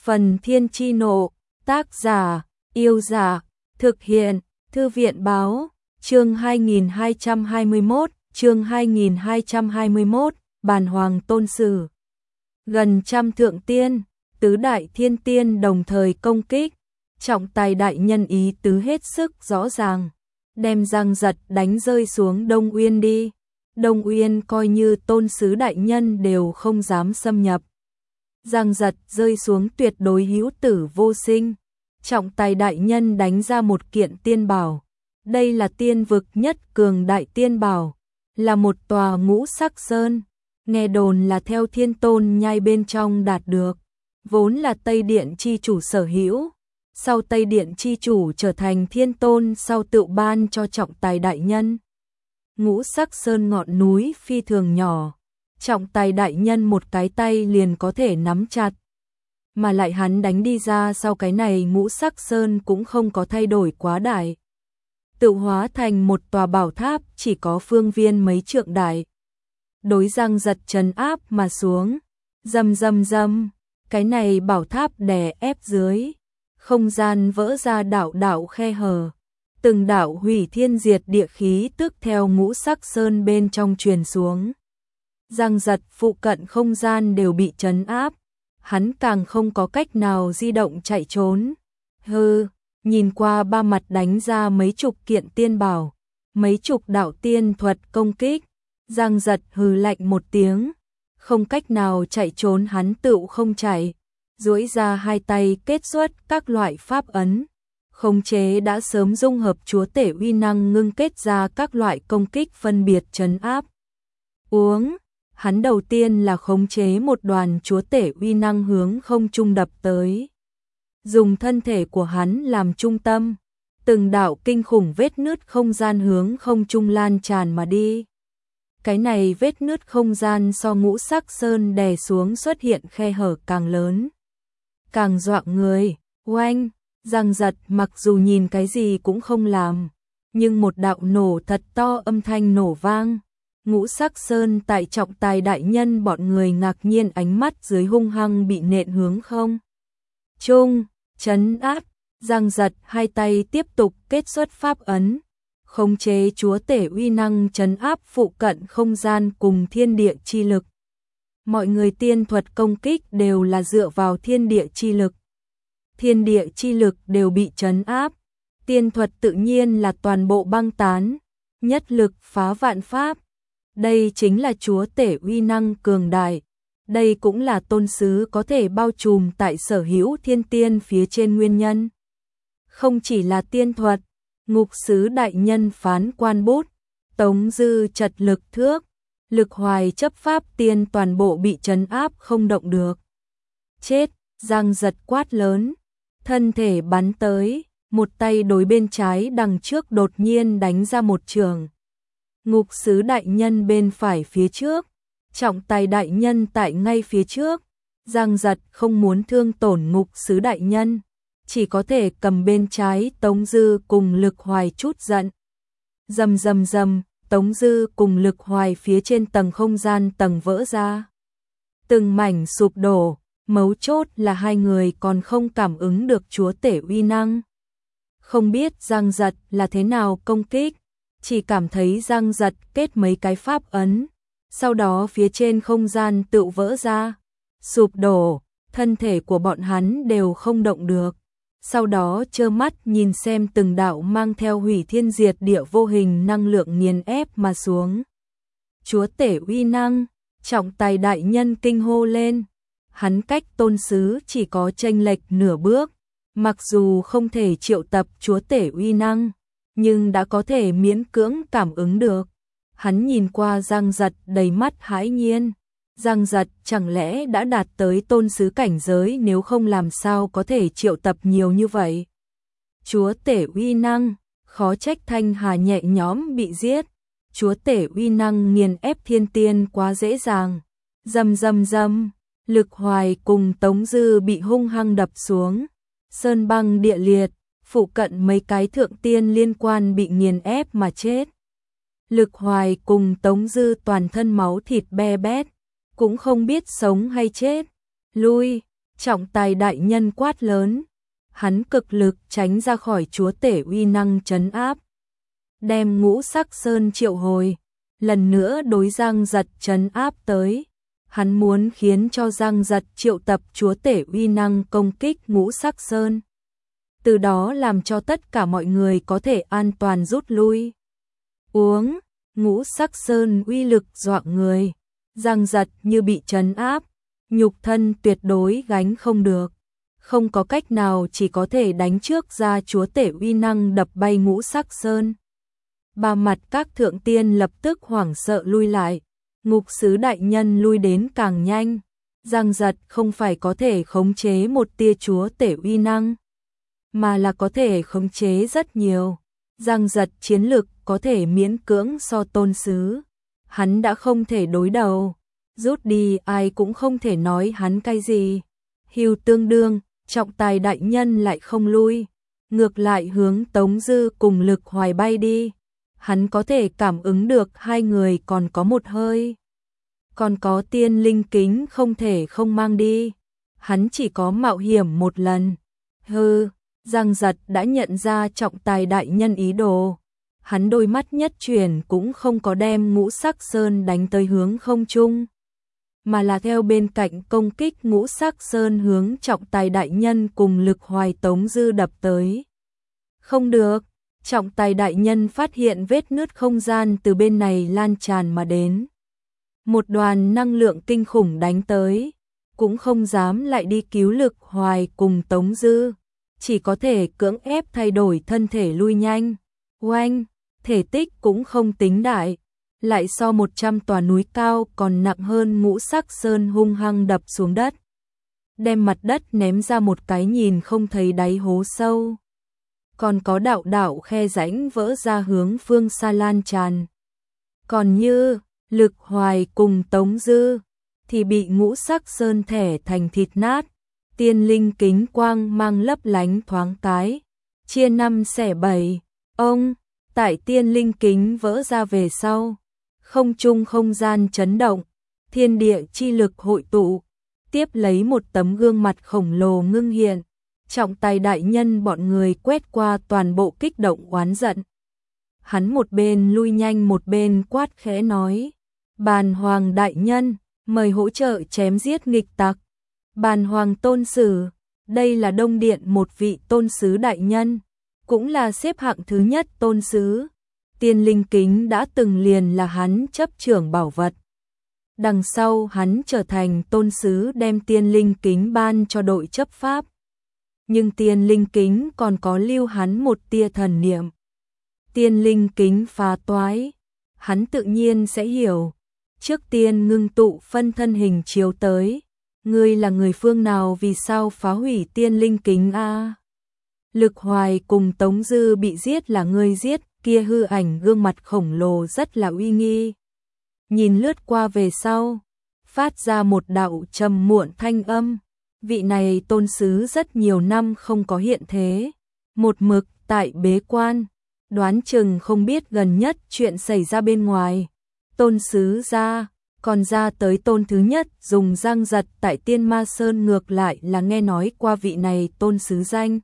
Phần Thiên Chi Nộ, tác giả, Yêu Giả, thực hiện, Thư viện Báo, chương 2221, Bàn Hoàng Tôn Sử. Gần trăm thượng tiên, tứ đại thiên tiên đồng thời công kích, trọng tài đại nhân ý tứ hết sức rõ ràng, đem Giang Giật đánh rơi xuống Đông Uyên đi. Đông Uyên coi như tôn sứ đại nhân đều không dám xâm nhập. Giang Giật rơi xuống tuyệt đối hữu tử vô sinh. Trọng tài đại nhân đánh ra một kiện tiên bảo. Đây là tiên vực nhất cường đại tiên bảo, là một tòa ngũ sắc sơn. Nghe đồn là theo Thiên Tôn nhai bên trong đạt được, vốn là Tây Điện chi chủ sở hữu. Sau Tây Điện chi chủ trở thành Thiên Tôn sau tự ban cho trọng tài đại nhân. Ngũ sắc sơn ngọn núi phi thường nhỏ, trọng tài đại nhân một cái tay liền có thể nắm chặt. Mà lại hắn đánh đi ra sau cái này ngũ sắc sơn cũng không có thay đổi quá đại. Tự hóa thành một tòa bảo tháp chỉ có phương viên mấy trượng đại. Đối Giang Giật trấn áp mà xuống, rầm rầm rầm, cái này bảo tháp đè ép dưới. Không gian vỡ ra đạo đạo khe hở. Từng đạo hủy thiên diệt địa khí tức theo ngũ sắc sơn bên trong truyền xuống. Giang Giật phụ cận không gian đều bị trấn áp, hắn càng không có cách nào di động chạy trốn. Hừ, nhìn qua ba mặt đánh ra mấy chục kiện tiên bảo, mấy chục đạo tiên thuật công kích, Giang Giật hừ lạnh một tiếng, không cách nào chạy trốn hắn tựu không chạy, duỗi ra hai tay kết xuất các loại pháp ấn. Khống chế đã sớm dung hợp chúa tể uy năng ngưng kết ra các loại công kích phân biệt trấn áp. Hắn đầu tiên là khống chế một đoàn chúa tể uy năng hướng không trung đập tới. Dùng thân thể của hắn làm trung tâm, từng đạo kinh khủng vết nứt không gian hướng không trung lan tràn mà đi. Cái này vết nứt không gian so ngũ sắc sơn đè xuống xuất hiện khe hở càng lớn, càng dọa người. Oanh! Giang Giật mặc dù nhìn cái gì cũng không làm, nhưng một đạo nổ thật to âm thanh nổ vang. Ngũ sắc sơn tại trọng tài đại nhân bọn người ngạc nhiên ánh mắt dưới hung hăng bị nện hướng không trung, trấn áp. Giang Giật hai tay tiếp tục kết xuất pháp ấn, khống chế chúa tể uy năng trấn áp phụ cận không gian cùng thiên địa chi lực. Mọi người tiên thuật công kích đều là dựa vào thiên địa chi lực. Thiên địa chi lực đều bị trấn áp, tiên thuật tự nhiên là toàn bộ băng tán, nhất lực phá vạn pháp. Đây chính là chúa tể uy năng cường đại, đây cũng là tôn sứ có thể bao trùm tại sở hữu thiên tiên phía trên nguyên nhân. Không chỉ là tiên thuật, ngục sứ đại nhân phán quan bút, tống dư trật lực thước, lực hoài chấp pháp tiên toàn bộ bị trấn áp không động được. Chết! Giang Giật quát lớn, thân thể bắn tới, một tay đối bên trái đằng trước đột nhiên đánh ra một trường. Ngục sứ đại nhân bên phải phía trước, trọng tài đại nhân tại ngay phía trước. Giang Giật không muốn thương tổn ngục sứ đại nhân, chỉ có thể cầm bên trái Tống Dư cùng Lực Hoài chút giận. Rầm rầm rầm, Tống Dư cùng Lực Hoài phía trên tầng không gian tầng vỡ ra. Từng mảnh sụp đổ. Mấu chốt là hai người còn không cảm ứng được chúa tể uy năng. Không biết Giang Giật là thế nào công kích, chỉ cảm thấy Giang Giật kết mấy cái pháp ấn, sau đó phía trên không gian tự vỡ ra, sụp đổ, thân thể của bọn hắn đều không động được. Sau đó trơ mắt nhìn xem từng đạo mang theo hủy thiên diệt địa vô hình năng lượng nghiền ép mà xuống. Chúa tể uy năng, trọng tài đại nhân kinh hô lên. Hắn cách tôn sứ chỉ có chênh lệch nửa bước, mặc dù không thể triệu tập chúa tể uy năng, nhưng đã có thể miễn cưỡng cảm ứng được. Hắn nhìn qua Giang Giật đầy mắt hãi nhiên. Giang Giật chẳng lẽ đã đạt tới tôn sứ cảnh giới, nếu không làm sao có thể triệu tập nhiều như vậy. Chúa tể uy năng, khó trách Thanh Hà nhẹ nhõm bị giết. Chúa tể uy năng nghiền ép thiên tiên quá dễ dàng. Rầm rầm rầm. Lực Hoài cùng Tống Dư bị hung hăng đập xuống, sơn băng địa liệt, phụ cận mấy cái thượng tiên liên quan bị nghiền ép mà chết. Lực Hoài cùng Tống Dư toàn thân máu thịt be bét, cũng không biết sống hay chết. Lui, Trọng tài đại nhân quát lớn, hắn cực lực tránh ra khỏi chúa tể uy năng trấn áp. Đem Ngũ Sắc Sơn triệu hồi, lần nữa đối Giang Giật trấn áp tới. Hắn muốn khiến cho Giang Giật triệu tập chúa tể uy năng công kích Ngũ Sắc Sơn. Từ đó làm cho tất cả mọi người có thể an toàn rút lui. Uống, Ngũ Sắc Sơn uy lực dọa người. Giang Giật như bị trấn áp, nhục thân tuyệt đối gánh không được. Không có cách nào, chỉ có thể đánh trước ra chúa tể uy năng đập bay Ngũ Sắc Sơn. Ba mặt các thượng tiên lập tức hoảng sợ lui lại. Ngục sứ đại nhân lui đến càng nhanh. Giang Giật không phải có thể khống chế một tia chúa tể uy năng, mà là có thể khống chế rất nhiều. Giang Giật chiến lực có thể miễn cưỡng so tôn sứ. Hắn đã không thể đối đầu. Rút đi ai cũng không thể nói hắn cái gì. Hưu tương đương, trọng tài đại nhân lại không lui. Ngược lại hướng Tống Dư cùng Lực Hoài bay đi. Hắn có thể cảm ứng được hai người còn có một hơi. Còn có tiên linh kính không thể không mang đi. Hắn chỉ có mạo hiểm một lần. Giang Giật đã nhận ra trọng tài đại nhân ý đồ. Hắn đôi mắt nhất chuyển cũng không có đem Ngũ Sắc Sơn đánh tới hướng không trung, mà là theo bên cạnh công kích Ngũ Sắc Sơn hướng trọng tài đại nhân cùng Lực Hoài Tống Dư đập tới. Không được, trọng tài đại nhân phát hiện vết nứt không gian từ bên này lan tràn mà đến. Một đoàn năng lượng kinh khủng đánh tới, cũng không dám lại đi cứu Lực Hoài cùng Tống Dư, chỉ có thể cưỡng ép thay đổi thân thể lui nhanh. Oanh, thể tích cũng không tính đại, lại so 100 tòa núi cao còn nặng hơn Ngũ Sắc Sơn hung hăng đập xuống đất. Đem mặt đất ném ra một cái nhìn không thấy đáy hố sâu. Còn có đạo đạo khe rãnh vỡ ra hướng phương xa lan tràn. Còn như Lực Hoài cùng Tống Dư thì bị Ngũ Sắc Sơn thẻ thành thịt nát. Tiên linh kính quang mang lấp lánh thoáng cái, chia 5 xẻ 7. Tại tiên linh kính vỡ ra về sau, không trung không gian chấn động, thiên địa chi lực hội tụ, tiếp lấy một tấm gương mặt khổng lồ ngưng hiện. Trọng tài đại nhân bọn người quét qua toàn bộ kích động oán giận. Hắn một bên lui nhanh một bên quát khẽ nói, Bàn Hoàng đại nhân, mời hỗ trợ chém giết nghịch tặc. Bàn Hoàng tôn sử, đây là Đông Điện một vị tôn sứ đại nhân, cũng là xếp hạng thứ nhất tôn sứ. Tiên linh kính đã từng liền là hắn chấp trưởng bảo vật. Đằng sau hắn trở thành tôn sứ đem tiên linh kính ban cho đội chấp pháp. Nhưng tiên linh kính còn có lưu hắn một tia thần niệm. Tiên linh kính phá toái, hắn tự nhiên sẽ hiểu. Trước tiên ngưng tụ phân thân hình chiếu tới. Ngươi là người phương nào, vì sao phá hủy tiên linh kính a? Lực Hoài cùng Tống Dư bị giết là ngươi giết, kia hư ảnh gương mặt khổng lồ rất là uy nghi. Nhìn lướt qua về sau, phát ra một đạo trầm muộn thanh âm. Vị này tôn sứ rất nhiều năm không có hiện thế, một mực tại bế quan, đoán chừng không biết gần nhất chuyện xảy ra bên ngoài. Tôn sứ ra, còn ra tới tôn thứ nhất dùng Giang Giật tại Tiên Ma Sơn, ngược lại là nghe nói qua vị này tôn sứ danh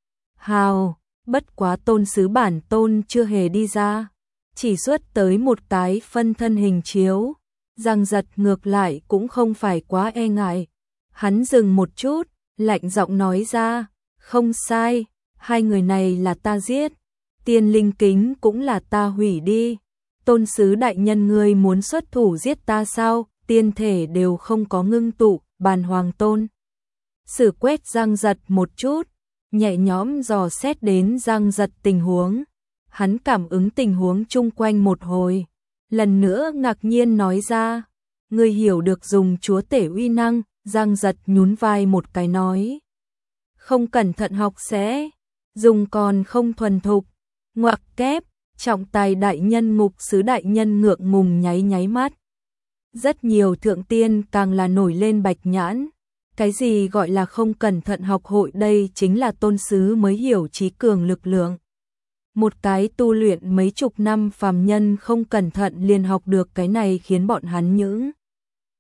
hào, bất quá tôn sứ bản tôn chưa hề đi ra, chỉ xuất tới một cái phân thân hình chiếu. Giang Giật ngược lại cũng không phải quá e ngại. Hắn dừng một chút, lạnh giọng nói ra, không sai, hai người này là ta giết, tiên linh kính cũng là ta hủy đi. Tôn sứ đại nhân, ngươi muốn xuất thủ giết ta sao? Tiên thể đều không có ngưng tụ. Bàn Hoàng tôn sử quét Giang Giật một chút, nhẹ nhõm dò xét đến Giang Giật tình huống. Hắn cảm ứng tình huống chung quanh một hồi, lần nữa ngạc nhiên nói ra, ngươi hiểu được dùng chúa tể uy năng. Giang Giật nhún vai một cái nói, không cẩn thận học sẽ dùng, còn không thuần thục. Ngoặc kép, trọng tài đại nhân ngục sứ đại nhân ngượng ngùng nháy nháy mắt. Rất nhiều thượng tiên càng là nổi lên bạch nhãn. Cái gì gọi là không cẩn thận học hội, đây chính là tôn sứ mới hiểu trí cường lực lượng. Một cái tu luyện mấy chục năm phàm nhân không cẩn thận liền học được cái này, khiến bọn hắn những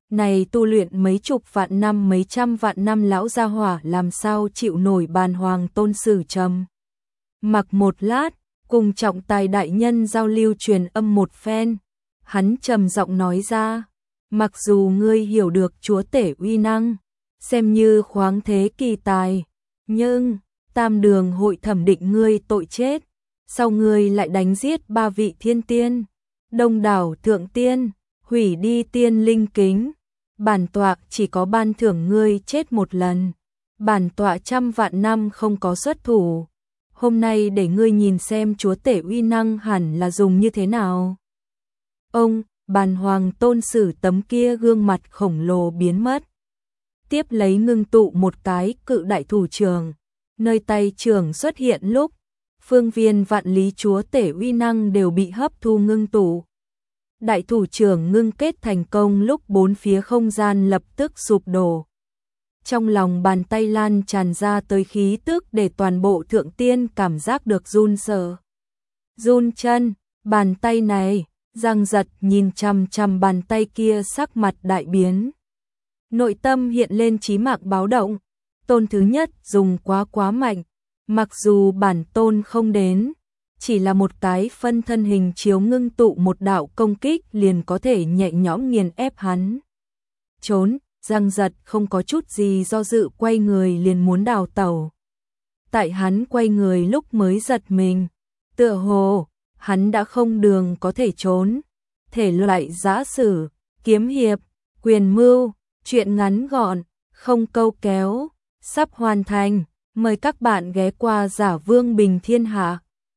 Này tu luyện mấy chục vạn năm mấy trăm vạn năm lão gia hỏa làm sao chịu nổi bàn hoàng tôn sử trầm. Mặc một lát, cùng trọng tài đại nhân giao lưu truyền âm một phen, hắn trầm giọng nói ra, mặc dù ngươi hiểu được chúa tể uy năng, xem như khoáng thế kỳ tài, nhưng tam đường hội thẩm định ngươi tội chết, sau ngươi lại đánh giết 3 vị thiên tiên, đông đảo thượng tiên, hủy đi tiên linh kính, bản tọa chỉ có ban thưởng ngươi chết một lần, bản tọa trăm vạn năm không có xuất thủ, hôm nay để ngươi nhìn xem chúa tể uy năng hẳn là dùng như thế nào. Ông, bàn hoàng tôn sử tấm kia gương mặt khổng lồ biến mất. Tiếp lấy ngưng tụ một cái cự đại thủ trưởng, nơi tay trưởng xuất hiện lúc, phương viên vạn lý chúa tể uy năng đều bị hấp thu ngưng tụ. Đại thủ trưởng ngưng kết thành công lúc bốn phía không gian lập tức sụp đổ. Trong lòng bàn tay lan tràn ra tới khí tức để toàn bộ thượng tiên cảm giác được run sợ. Run chân, bàn tay này, Giang Giật nhìn chằm chằm bàn tay kia sắc mặt đại biến. Nội tâm hiện lên chí mạng báo động, tôn thứ nhất dùng quá mạnh, mặc dù bản tôn không đến, chỉ là một cái phân thân hình chiếu ngưng tụ một đạo công kích liền có thể nhẹ nhõm nghiền ép hắn. Trốn, Giang Giật không có chút gì do dự quay người liền muốn đào tẩu. Tại hắn quay người lúc mới giật mình, tựa hồ, hắn đã không đường có thể trốn. Thể loại giã sử, kiếm hiệp, quyền mưu, chuyện ngắn gọn, không câu kéo, sắp hoàn thành. Mời các bạn ghé qua Giả Vương Bình Thiên Hạ.